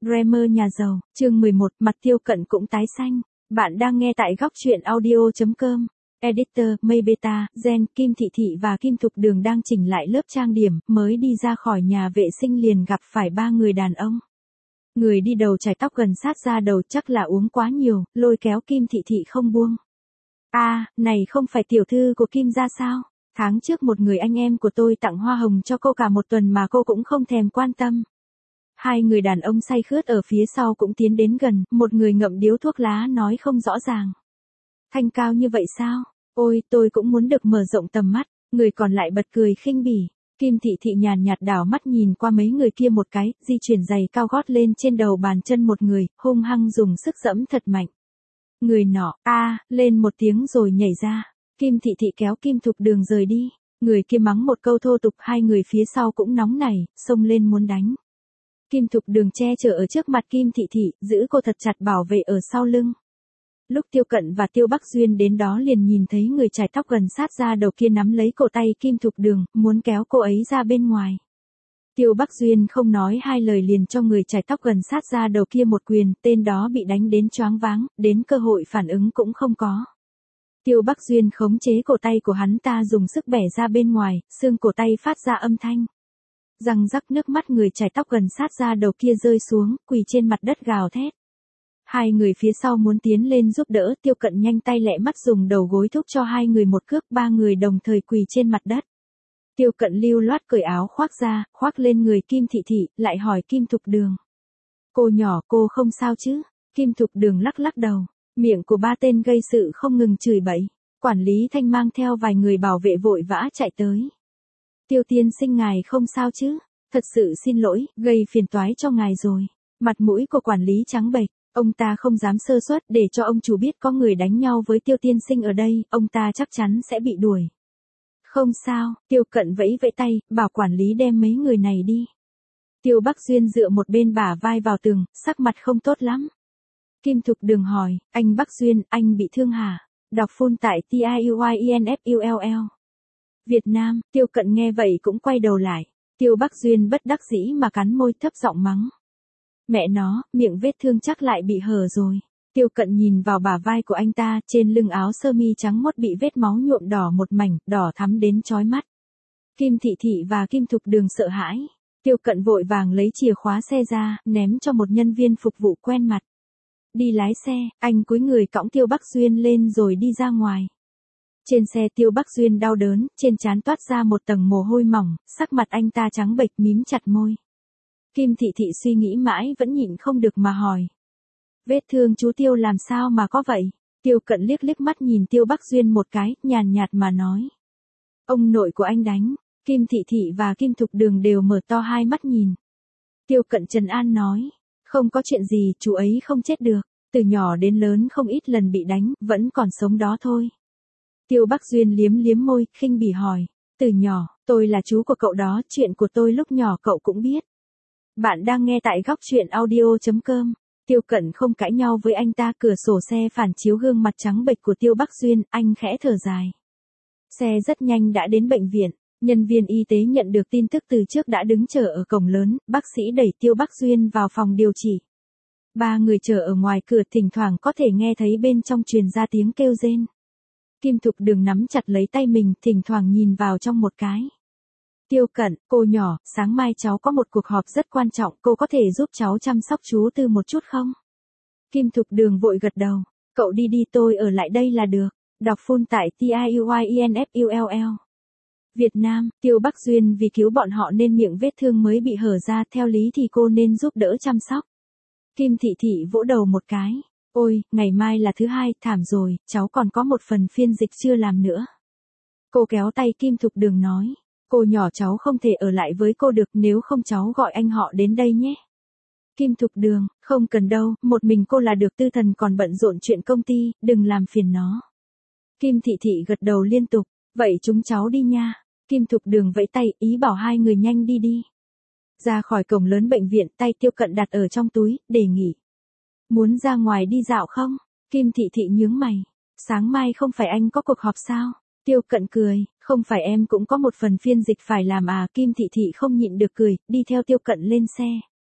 Dreamer nhà giàu, chương 11, mặt Tiêu Cận cũng tái xanh. Bạn đang nghe tại góc truyện audio.com. Editor, Mây Beta, Gen, Kim Thị Thị và Kim Thục Đường đang chỉnh lại lớp trang điểm, mới đi ra khỏi nhà vệ sinh liền gặp phải ba người đàn ông. Người đi đầu chải tóc gần sát ra đầu chắc là uống quá nhiều, lôi kéo Kim Thị Thị không buông. Này không phải tiểu thư của Kim gia sao? Tháng trước một người anh em của tôi tặng hoa hồng cho cô cả một tuần mà cô cũng không thèm quan tâm. Hai người đàn ông say khướt ở phía sau cũng tiến đến gần, một người ngậm điếu thuốc lá nói không rõ ràng. Thanh cao như vậy sao? Ôi, tôi cũng muốn được mở rộng tầm mắt, người còn lại bật cười khinh bỉ. Kim Thị Thị nhàn nhạt đảo mắt nhìn qua mấy người kia một cái, di chuyển giày cao gót lên trên đầu bàn chân một người, hung hăng dùng sức giẫm thật mạnh. Người nọ, lên một tiếng rồi nhảy ra. Kim Thị Thị kéo Kim Thục Đường rời đi. Người kia mắng một câu thô tục, hai người phía sau cũng nóng nảy, xông lên muốn đánh. Kim Thục Đường che chở ở trước mặt Kim Thị Thị, giữ cô thật chặt bảo vệ ở sau lưng. Lúc Tiêu Cận và Tiêu Bắc Duyên đến đó liền nhìn thấy người chải tóc gần sát ra đầu kia nắm lấy cổ tay Kim Thục Đường, muốn kéo cô ấy ra bên ngoài. Tiêu Bắc Duyên không nói hai lời liền cho người chải tóc gần sát ra đầu kia một quyền, tên đó bị đánh đến choáng váng, đến cơ hội phản ứng cũng không có. Tiêu Bắc Duyên khống chế cổ tay của hắn ta dùng sức bẻ ra bên ngoài, xương cổ tay phát ra âm thanh. Răng rắc, nước mắt người chải tóc gần sát ra đầu kia rơi xuống, quỳ trên mặt đất gào thét. Hai người phía sau muốn tiến lên giúp đỡ, Tiêu Cận nhanh tay lẹ mắt dùng đầu gối thúc cho hai người một cước, ba người đồng thời quỳ trên mặt đất. Tiêu Cận lưu loát cởi áo khoác ra, khoác lên người Kim Thị Thị, lại hỏi Kim Thục Đường. Cô nhỏ, cô không sao chứ? Kim Thục Đường lắc lắc đầu, miệng của ba tên gây sự không ngừng chửi bậy. Quản lý Thanh mang theo vài người bảo vệ vội vã chạy tới. Tiêu tiên sinh ngài không sao chứ? Thật sự xin lỗi, gây phiền toái cho ngài rồi. Mặt mũi của quản lý trắng bệch, ông ta không dám sơ suất, để cho ông chủ biết có người đánh nhau với Tiêu tiên sinh ở đây, ông ta chắc chắn sẽ bị đuổi. Không sao, Tiêu Cận vẫy vẫy tay, bảo quản lý đem mấy người này đi. Tiêu Bắc Duyên dựa một bên bả vai vào tường, sắc mặt không tốt lắm. Kim Thục Đường hỏi, anh Bắc Duyên, anh bị thương hả? Đọc full tại TIUYINFULL. Việt Nam, Tiêu Cận nghe vậy cũng quay đầu lại. Tiêu Bắc Duyên bất đắc dĩ mà cắn môi thấp giọng mắng. Mẹ nó, miệng vết thương chắc lại bị hở rồi. Tiêu Cận nhìn vào bả vai của anh ta, trên lưng áo sơ mi trắng mốt bị vết máu nhuộm đỏ một mảnh, đỏ thắm đến chói mắt. Kim Thị Thị và Kim Thục Đường sợ hãi. Tiêu Cận vội vàng lấy chìa khóa xe ra, ném cho một nhân viên phục vụ quen mặt. Đi lái xe, anh cúi người cõng Tiêu Bắc Duyên lên rồi đi ra ngoài. Trên xe Tiêu Bắc Duyên đau đớn, trên trán toát ra một tầng mồ hôi mỏng, sắc mặt anh ta trắng bệch mím chặt môi. Kim Thị Thị suy nghĩ mãi vẫn nhịn không được mà hỏi. Vết thương chú Tiêu làm sao mà có vậy? Tiêu Cận liếc liếc mắt nhìn Tiêu Bắc Duyên một cái, nhàn nhạt mà nói. Ông nội của anh đánh. Kim Thị Thị và Kim Thục Đường đều mở to hai mắt nhìn. Tiêu Cận trấn an nói. Không có chuyện gì, chú ấy không chết được. Từ nhỏ đến lớn không ít lần bị đánh, vẫn còn sống đó thôi. Tiêu Bắc Duyên liếm liếm môi, khinh bỉ hỏi. Từ nhỏ, tôi là chú của cậu đó, chuyện của tôi lúc nhỏ cậu cũng biết. Bạn đang nghe tại góc truyện audio.com. Tiêu Cận không cãi nhau với anh ta, cửa sổ xe phản chiếu gương mặt trắng bệch của Tiêu Bắc Duyên, anh khẽ thở dài. Xe rất nhanh đã đến bệnh viện, nhân viên y tế nhận được tin tức từ trước đã đứng chờ ở cổng lớn, bác sĩ đẩy Tiêu Bắc Duyên vào phòng điều trị. Ba người chờ ở ngoài cửa, thỉnh thoảng có thể nghe thấy bên trong truyền ra tiếng kêu rên. Kim Thục Đường nắm chặt lấy tay mình, thỉnh thoảng nhìn vào trong một cái. Tiêu Cận, cô nhỏ, sáng mai cháu có một cuộc họp rất quan trọng, cô có thể giúp cháu chăm sóc chú Tư một chút không? Kim Thục Đường vội gật đầu, cậu đi đi, tôi ở lại đây là được. Đọc full tại TIUYINFULL. Việt Nam, Tiêu Bắc Duyên vì cứu bọn họ nên miệng vết thương mới bị hở ra, theo lý thì cô nên giúp đỡ chăm sóc. Kim Thị Thị vỗ đầu một cái. Ôi, ngày mai là thứ hai, thảm rồi, cháu còn có một phần phiên dịch chưa làm nữa. Cô kéo tay Kim Thục Đường nói. Cô nhỏ, cháu không thể ở lại với cô được, nếu không cháu gọi anh họ đến đây nhé. Kim Thục Đường, không cần đâu, một mình cô là được, Tư Thần còn bận rộn chuyện công ty, đừng làm phiền nó. Kim Thị Thị gật đầu liên tục, vậy chúng cháu đi nha. Kim Thục Đường vẫy tay, ý bảo hai người nhanh đi đi. Ra khỏi cổng lớn bệnh viện, tay Tiêu Cận đặt ở trong túi, đề nghị. Muốn ra ngoài đi dạo không? Kim Thị Thị nhướng mày. Sáng mai không phải anh có cuộc họp sao? Tiêu Cận cười, không phải em cũng có một phần phiên dịch phải làm à? Kim Thị Thị không nhịn được cười, đi theo Tiêu Cận lên xe.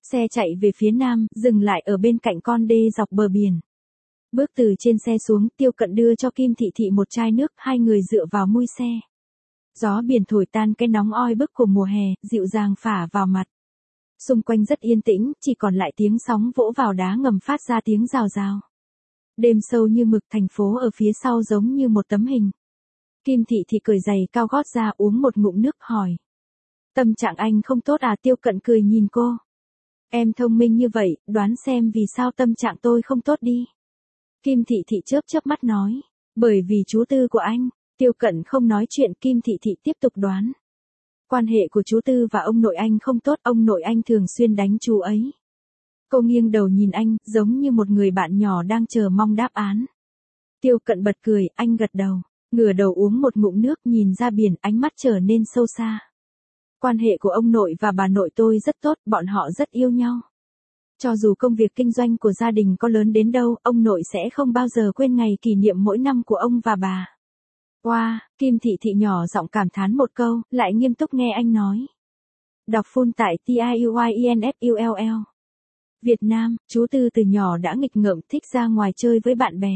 Xe chạy về phía nam, dừng lại ở bên cạnh con đê dọc bờ biển. Bước từ trên xe xuống, Tiêu Cận đưa cho Kim Thị Thị một chai nước, hai người dựa vào mui xe. Gió biển thổi tan cái nóng oi bức của mùa hè, dịu dàng phả vào mặt. Xung quanh rất yên tĩnh, chỉ còn lại tiếng sóng vỗ vào đá ngầm phát ra tiếng rào rào. Đêm sâu như mực, thành phố ở phía sau giống như một tấm hình. Kim Thị Thị cởi giày cao gót ra, uống một ngụm nước, hỏi. Tâm trạng anh không tốt à? Tiêu Cận cười nhìn cô. Em thông minh như vậy, đoán xem vì sao tâm trạng tôi không tốt đi. Kim Thị Thị chớp chớp mắt nói. Bởi vì chú Tư của anh. Tiêu Cận không nói chuyện, Kim Thị Thị tiếp tục đoán. Quan hệ của chú Tư và ông nội anh không tốt, ông nội anh thường xuyên đánh chú ấy. Cô nghiêng đầu nhìn anh, giống như một người bạn nhỏ đang chờ mong đáp án. Tiêu Cận bật cười, anh gật đầu. Ngửa đầu uống một ngụm nước, nhìn ra biển, ánh mắt trở nên sâu xa. Quan hệ của ông nội và bà nội tôi rất tốt, bọn họ rất yêu nhau. Cho dù công việc kinh doanh của gia đình có lớn đến đâu, ông nội sẽ không bao giờ quên ngày kỷ niệm mỗi năm của ông và bà. Wow, Kim Thị Thị nhỏ giọng cảm thán một câu, lại nghiêm túc nghe anh nói. Đọc full tại TIUYINFULL. Việt Nam, chú Tư từ nhỏ đã nghịch ngợm, thích ra ngoài chơi với bạn bè.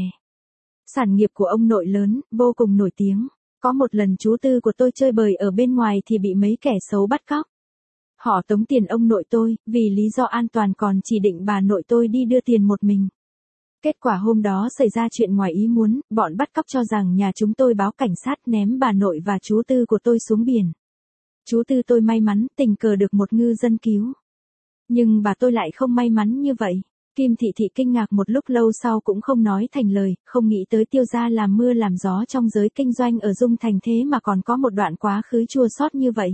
Sản nghiệp của ông nội lớn, vô cùng nổi tiếng. Có một lần chú Tư của tôi chơi bời ở bên ngoài thì bị mấy kẻ xấu bắt cóc. Họ tống tiền ông nội tôi, vì lý do an toàn còn chỉ định bà nội tôi đi đưa tiền một mình. Kết quả hôm đó xảy ra chuyện ngoài ý muốn, bọn bắt cóc cho rằng nhà chúng tôi báo cảnh sát, ném bà nội và chú Tư của tôi xuống biển. Chú Tư tôi may mắn, tình cờ được một ngư dân cứu. Nhưng bà tôi lại không may mắn như vậy. Kim Thị Thị kinh ngạc một lúc lâu sau cũng không nói thành lời, không nghĩ tới Tiêu gia làm mưa làm gió trong giới kinh doanh ở Dung Thành thế mà còn có một đoạn quá khứ chua xót như vậy.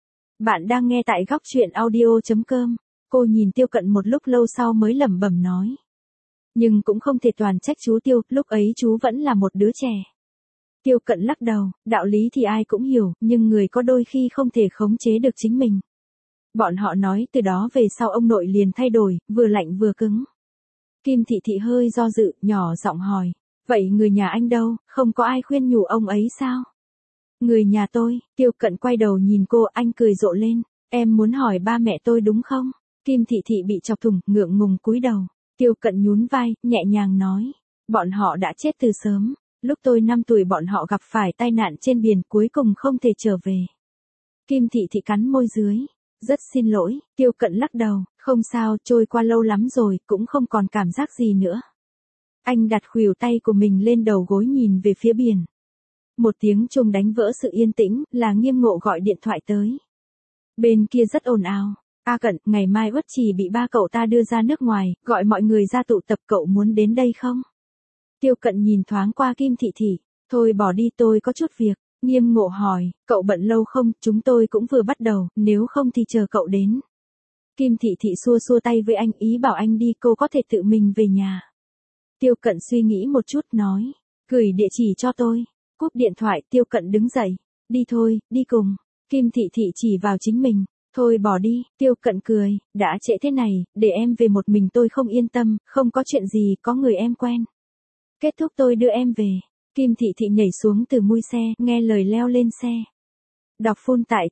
Bạn đang nghe tại góc truyện audio.com. Cô nhìn Tiêu Cận một lúc lâu sau mới lẩm bẩm nói. Nhưng cũng không thể toàn trách chú Tiêu, lúc ấy chú vẫn là một đứa trẻ. Tiêu Cận lắc đầu, đạo lý thì ai cũng hiểu, nhưng người có đôi khi không thể khống chế được chính mình. Bọn họ nói từ đó về sau ông nội liền thay đổi, vừa lạnh vừa cứng. Kim Thị Thị hơi do dự, nhỏ giọng hỏi. Vậy người nhà anh đâu, không có ai khuyên nhủ ông ấy sao? Người nhà tôi, Tiêu Cận quay đầu nhìn cô, anh cười rộ lên. Em muốn hỏi ba mẹ tôi đúng không? Kim Thị Thị bị chọc thủng, ngượng ngùng cúi đầu. Tiêu Cận nhún vai, nhẹ nhàng nói. Bọn họ đã chết từ sớm. Lúc tôi 5 tuổi bọn họ gặp phải tai nạn trên biển, cuối cùng không thể trở về. Kim Thị Thị cắn môi dưới. Rất xin lỗi, Tiêu Cận lắc đầu, không sao, trôi qua lâu lắm rồi, cũng không còn cảm giác gì nữa. Anh đặt khuỷu tay của mình lên đầu gối nhìn về phía biển. Một tiếng chuông đánh vỡ sự yên tĩnh, là Nghiêm Ngộ gọi điện thoại tới. Bên kia rất ồn ào. A Cận, ngày mai Uất Trì bị ba cậu ta đưa ra nước ngoài, gọi mọi người ra tụ tập, cậu muốn đến đây không? Tiêu Cận nhìn thoáng qua Kim Thị Thị. Thôi bỏ đi, tôi có chút việc. Nghiêm Ngộ hỏi, cậu bận lâu không? Chúng tôi cũng vừa bắt đầu, nếu không thì chờ cậu đến. Kim Thị Thị xua xua tay với anh, ý bảo anh đi, cô có thể tự mình về nhà. Tiêu Cận suy nghĩ một chút, nói, gửi địa chỉ cho tôi. Cúp điện thoại, Tiêu Cận đứng dậy. Đi thôi, đi cùng. Kim Thị Thị chỉ vào chính mình. Thôi bỏ đi, Tiêu Cận cười, đã trễ thế này, để em về một mình tôi không yên tâm, không có chuyện gì, có người em quen. Kết thúc tôi đưa em về. Kim Thị Thị nhảy xuống từ mui xe, nghe lời leo lên xe. Đọc full tại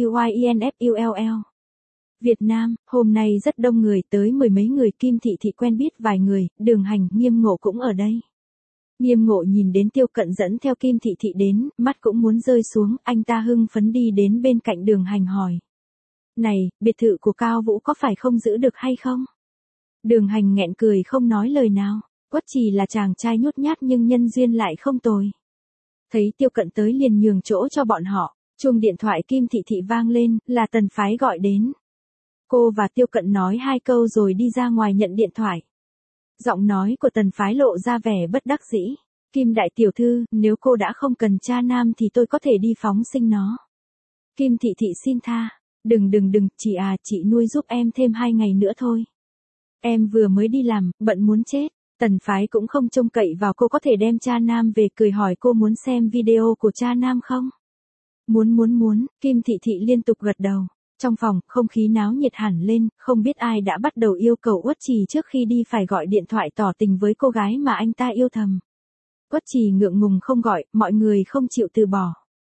TIUYINFULL. Việt Nam, hôm nay rất đông người, tới mười mấy người. Kim Thị Thị quen biết vài người, Đường Hành, Nghiêm Ngộ cũng ở đây. Nghiêm Ngộ nhìn đến Tiêu Cận dẫn theo Kim Thị Thị đến, mắt cũng muốn rơi xuống, anh ta hưng phấn đi đến bên cạnh Đường Hành hỏi. Này, biệt thự của Cao Vũ có phải không giữ được hay không? Đường Hành nghẹn cười không nói lời nào. Uất Trì là chàng trai nhút nhát nhưng nhân duyên lại không tồi. Thấy Tiêu Cận tới liền nhường chỗ cho bọn họ. Chuông điện thoại Kim Thị Thị vang lên, là Tần Phái gọi đến. Cô và Tiêu Cận nói hai câu rồi đi ra ngoài nhận điện thoại. Giọng nói của Tần Phái lộ ra vẻ bất đắc dĩ. Kim đại tiểu thư, nếu cô đã không cần cha nam thì tôi có thể đi phóng sinh nó. Kim Thị Thị xin tha. Đừng, chị nuôi giúp em thêm 2 ngày nữa thôi. Em vừa mới đi làm, bận muốn chết. Tần Phái cũng không trông cậy vào cô có thể đem cha nam về, cười hỏi cô muốn xem video của cha nam không? Muốn, Kim Thị Thị liên tục gật đầu. Trong phòng, không khí náo nhiệt hẳn lên, không biết ai đã bắt đầu yêu cầu Uất Trì trước khi đi phải gọi điện thoại tỏ tình với cô gái mà anh ta yêu thầm. Uất Trì ngượng ngùng không gọi, mọi người không chịu từ bỏ.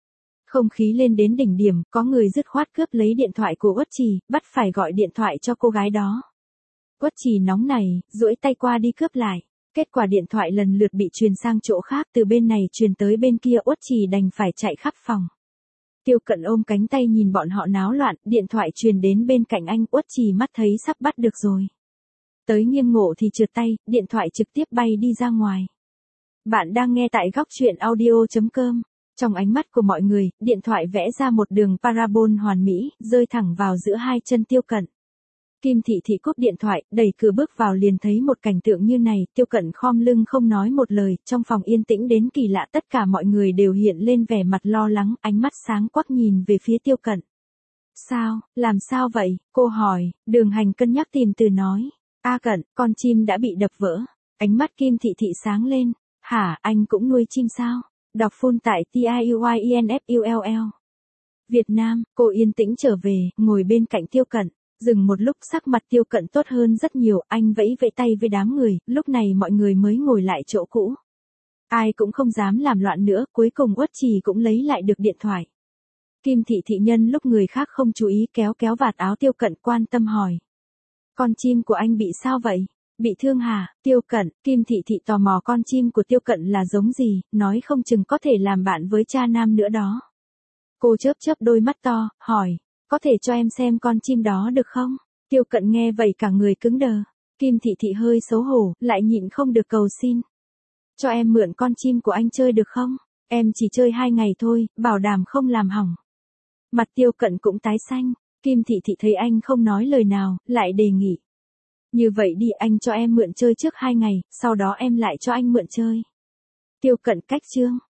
Không khí lên đến đỉnh điểm, có người dứt khoát cướp lấy điện thoại của Uất Trì, bắt phải gọi điện thoại cho cô gái đó. Uất Trì nóng này, duỗi tay qua đi cướp lại. Kết quả điện thoại lần lượt bị truyền sang chỗ khác, từ bên này truyền tới bên kia, Uất Trì đành phải chạy khắp phòng. Tiêu Cận ôm cánh tay nhìn bọn họ náo loạn, điện thoại truyền đến bên cạnh anh, Uất Trì mắt thấy sắp bắt được rồi. Tới nghiêng ngộ thì trượt tay, điện thoại trực tiếp bay đi ra ngoài. Bạn đang nghe tại góc truyện audio.com. Trong ánh mắt của mọi người, điện thoại vẽ ra một đường parabol hoàn mỹ, rơi thẳng vào giữa hai chân Tiêu Cận. Kim Thị Thị cúp điện thoại, đẩy cửa bước vào liền thấy một cảnh tượng như này, Tiêu Cận khom lưng không nói một lời, trong phòng yên tĩnh đến kỳ lạ, tất cả mọi người đều hiện lên vẻ mặt lo lắng, ánh mắt sáng quắc nhìn về phía Tiêu Cận. Sao, làm sao vậy, cô hỏi, Đường Hành cân nhắc tìm từ nói. A Cận, con chim đã bị đập vỡ. Ánh mắt Kim Thị Thị sáng lên. Hả, anh cũng nuôi chim sao? Đọc full tại TIUYINFULL. Việt Nam, cô yên tĩnh trở về, ngồi bên cạnh Tiêu Cận. Dừng một lúc sắc mặt Tiêu Cận tốt hơn rất nhiều, anh vẫy vẫy tay với đám người, lúc này mọi người mới ngồi lại chỗ cũ. Ai cũng không dám làm loạn nữa, cuối cùng Uất Trì cũng lấy lại được điện thoại. Kim Thị Thị nhân lúc người khác không chú ý kéo kéo vạt áo Tiêu Cận quan tâm hỏi. Con chim của anh bị sao vậy? Bị thương hả? Tiêu Cận, Kim Thị Thị tò mò con chim của Tiêu Cận là giống gì, nói không chừng có thể làm bạn với cha nam nữa đó. Cô chớp chớp đôi mắt to, hỏi, có thể cho em xem con chim đó được không? Tiêu Cận nghe vậy cả người cứng đờ. Kim Thị Thị hơi xấu hổ, lại nhịn không được cầu xin. Cho em mượn con chim của anh chơi được không? Em chỉ chơi 2 ngày thôi, bảo đảm không làm hỏng. Mặt Tiêu Cận cũng tái xanh. Kim Thị Thị thấy anh không nói lời nào, lại đề nghị. Như vậy đi, anh cho em mượn chơi trước 2 ngày, sau đó em lại cho anh mượn chơi. Tiêu Cận cách chương.